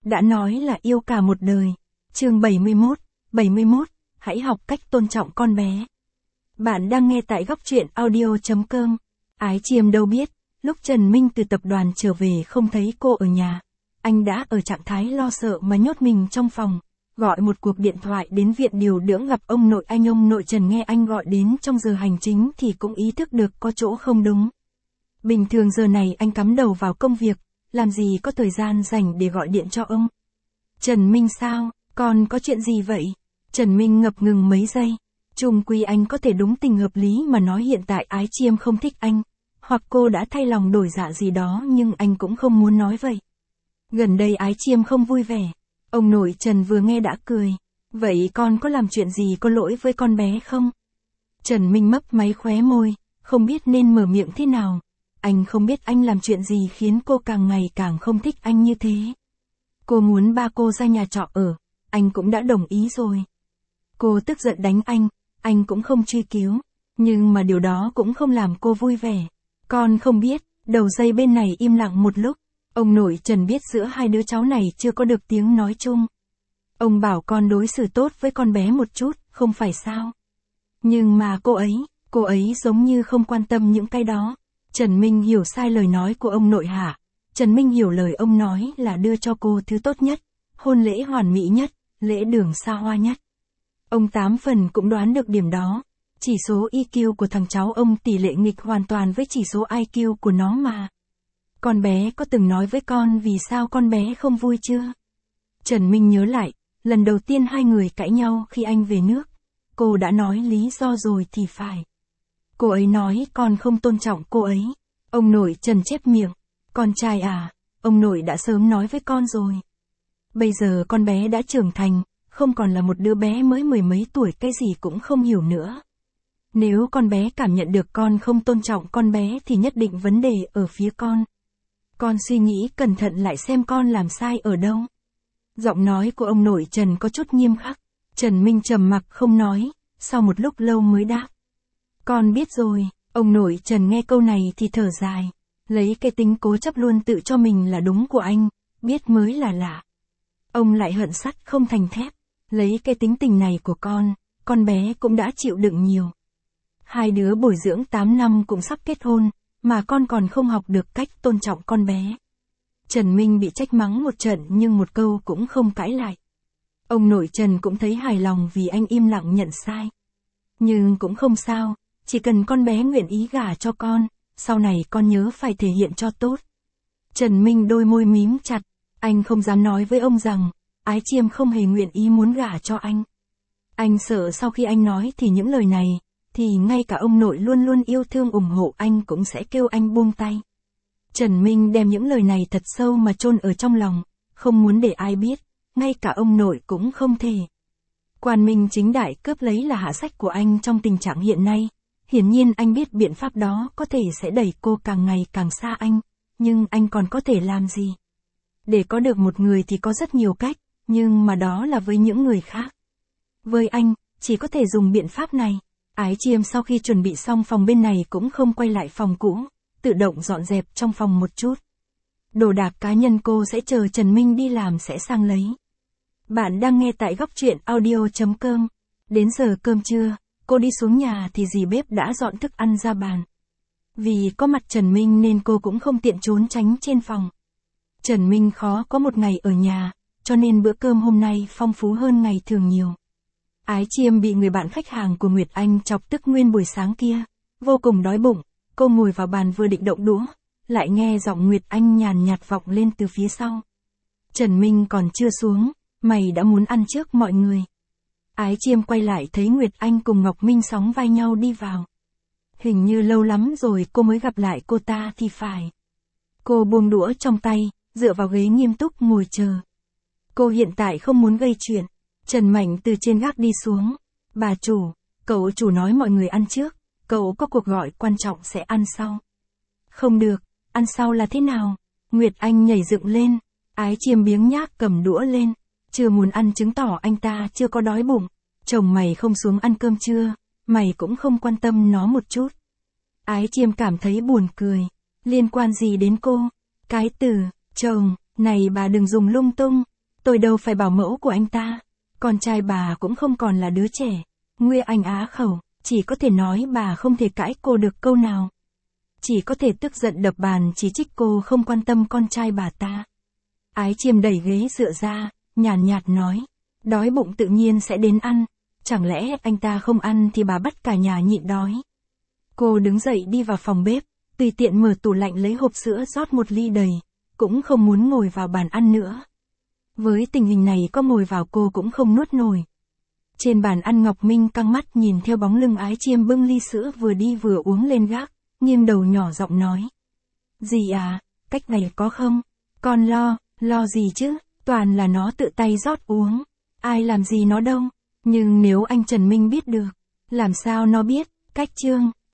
đã nói là yêu cả một đời. Chương 71, hãy học cách tôn trọng con bé. Bạn đang nghe tại góc truyện audio.com. Ái Chiêm đâu biết, lúc Trần Minh từ tập đoàn trở về không thấy cô ở nhà. Anh đã ở trạng thái lo sợ mà nhốt mình trong phòng. Gọi một cuộc điện thoại đến viện điều dưỡng gặp ông nội anh. Ông nội Trần nghe anh gọi đến trong giờ hành chính thì cũng ý thức được có chỗ không đúng. Bình thường giờ này anh cắm đầu vào công việc, làm gì có thời gian rảnh để gọi điện cho ông. Trần Minh sao, con có chuyện gì vậy? Trần Minh ngập ngừng mấy giây. Chung quy anh có thể đúng tình hợp lý mà nói hiện tại Ái Chiêm không thích anh. Hoặc cô đã thay lòng đổi dạ gì đó nhưng anh cũng không muốn nói vậy. Gần đây Ái Chiêm không vui vẻ. Ông nội Trần vừa nghe đã cười. Vậy con có làm chuyện gì có lỗi với con bé không? Trần Minh mấp máy khóe môi, không biết nên mở miệng thế nào. Anh không biết anh làm chuyện gì khiến cô càng ngày càng không thích anh như thế. Cô muốn ba cô ra nhà trọ ở, anh cũng đã đồng ý rồi. Cô tức giận đánh anh cũng không truy cứu. Nhưng mà điều đó cũng không làm cô vui vẻ. Con không biết, đầu dây bên này im lặng một lúc. Ông nội Trần biết giữa hai đứa cháu này chưa có được tiếng nói chung. Ông bảo con đối xử tốt với con bé một chút, không phải sao? Nhưng mà cô ấy giống như không quan tâm những cái đó. Trần Minh hiểu sai lời nói của ông nội hả? Trần Minh hiểu lời ông nói là đưa cho cô thứ tốt nhất, hôn lễ hoàn mỹ nhất, lễ đường xa hoa nhất. Ông 8 phần cũng đoán được điểm đó. Chỉ số EQ của thằng cháu ông tỷ lệ nghịch hoàn toàn với chỉ số IQ của nó mà. Con bé có từng nói với con vì sao con bé không vui chưa? Trần Minh nhớ lại, lần đầu tiên hai người cãi nhau khi anh về nước. Cô đã nói lý do rồi thì phải. Cô ấy nói con không tôn trọng cô ấy. Ông nội Trần chép miệng. Con trai à, ông nội đã sớm nói với con rồi. Bây giờ con bé đã trưởng thành, không còn là một đứa bé mới mười mấy tuổi cái gì cũng không hiểu nữa. Nếu con bé cảm nhận được con không tôn trọng con bé thì nhất định vấn đề ở phía con. Con suy nghĩ cẩn thận lại xem con làm sai ở đâu. Giọng nói của ông nội Trần có chút nghiêm khắc. Trần Minh trầm mặc không nói, sau một lúc lâu mới đáp. Con biết rồi. Ông nội Trần nghe câu này thì thở dài. Lấy cái tính cố chấp luôn tự cho mình là đúng của anh, biết mới là lạ. Ông lại hận sắt không thành thép. Lấy cái tính tình này của con bé cũng đã chịu đựng nhiều. Hai đứa bồi dưỡng 8 năm cũng sắp kết hôn, mà con còn không học được cách tôn trọng con bé. Trần Minh bị trách mắng một trận nhưng một câu cũng không cãi lại. Ông nội Trần cũng thấy hài lòng vì anh im lặng nhận sai. Nhưng cũng không sao, chỉ cần con bé nguyện ý gả cho con, sau này con nhớ phải thể hiện cho tốt. Trần Minh đôi môi mím chặt, anh không dám nói với ông rằng, Ái Chiêm không hề nguyện ý muốn gả cho anh. Anh sợ sau khi anh nói thì những lời này, thì ngay cả ông nội luôn luôn yêu thương ủng hộ anh cũng sẽ kêu anh buông tay. Trần Minh đem những lời này thật sâu mà chôn ở trong lòng, không muốn để ai biết, ngay cả ông nội cũng không thể. Quang minh chính đại cướp lấy là hạ sách của anh trong tình trạng hiện nay. Hiển nhiên anh biết biện pháp đó có thể sẽ đẩy cô càng ngày càng xa anh, nhưng anh còn có thể làm gì? Để có được một người thì có rất nhiều cách, nhưng mà đó là với những người khác. Với anh, chỉ có thể dùng biện pháp này. Ái Chiêm sau khi chuẩn bị xong phòng bên này cũng không quay lại phòng cũ, tự động dọn dẹp trong phòng một chút. Đồ đạc cá nhân cô sẽ chờ Trần Minh đi làm sẽ sang lấy. Bạn đang nghe tại góc truyện audio.com. Đến giờ cơm trưa, cô đi xuống nhà thì dì bếp đã dọn thức ăn ra bàn. Vì có mặt Trần Minh nên cô cũng không tiện trốn tránh trên phòng. Trần Minh khó có một ngày ở nhà, cho nên bữa cơm hôm nay phong phú hơn ngày thường nhiều. Ái Chiêm bị người bạn khách hàng của Nguyệt Anh chọc tức nguyên buổi sáng kia, vô cùng đói bụng, cô ngồi vào bàn vừa định động đũa, lại nghe giọng Nguyệt Anh nhàn nhạt vọng lên từ phía sau. Trần Minh còn chưa xuống, mày đã muốn ăn trước mọi người. Ái Chiêm quay lại thấy Nguyệt Anh cùng Ngọc Minh sóng vai nhau đi vào. Hình như lâu lắm rồi cô mới gặp lại cô ta thì phải. Cô buông đũa trong tay, dựa vào ghế nghiêm túc ngồi chờ. Cô hiện tại không muốn gây chuyện. Trần Mạnh từ trên gác đi xuống. Bà chủ, cậu chủ nói mọi người ăn trước, cậu có cuộc gọi quan trọng sẽ ăn sau. Không được, ăn sau là thế nào? Nguyệt Anh nhảy dựng lên. Ái Chiêm biếng nhác cầm đũa lên. Chưa muốn ăn chứng tỏ anh ta chưa có đói bụng. Chồng mày không xuống ăn cơm trưa, mày cũng không quan tâm nó một chút. Ái Chiêm cảm thấy buồn cười. Liên quan gì đến cô? Cái từ, chồng, này bà đừng dùng lung tung. Tôi đâu phải bảo mẫu của anh ta. Con trai bà cũng không còn là đứa trẻ. Nguy Anh á khẩu, chỉ có thể nói bà không thể cãi cô được câu nào. Chỉ có thể tức giận đập bàn chỉ trích cô không quan tâm con trai bà ta. Ái Chiêm đẩy ghế dựa ra, nhàn nhạt nói. Đói bụng tự nhiên sẽ đến ăn. Chẳng lẽ anh ta không ăn thì bà bắt cả nhà nhịn đói. Cô đứng dậy đi vào phòng bếp, tùy tiện mở tủ lạnh lấy hộp sữa rót một ly đầy, cũng không muốn ngồi vào bàn ăn nữa. Với tình hình này có ngồi vào cô cũng không nuốt nổi. Trên bàn ăn Ngọc Minh căng mắt nhìn theo bóng lưng Ái Chiêm bưng ly sữa vừa đi vừa uống lên gác, nghiêng đầu nhỏ giọng nói. Dì à, cách này có không? Con lo gì chứ, toàn là nó tự tay rót uống. Ai làm gì nó đâu, nhưng nếu anh Trần Minh biết được, làm sao nó biết, cách Trương.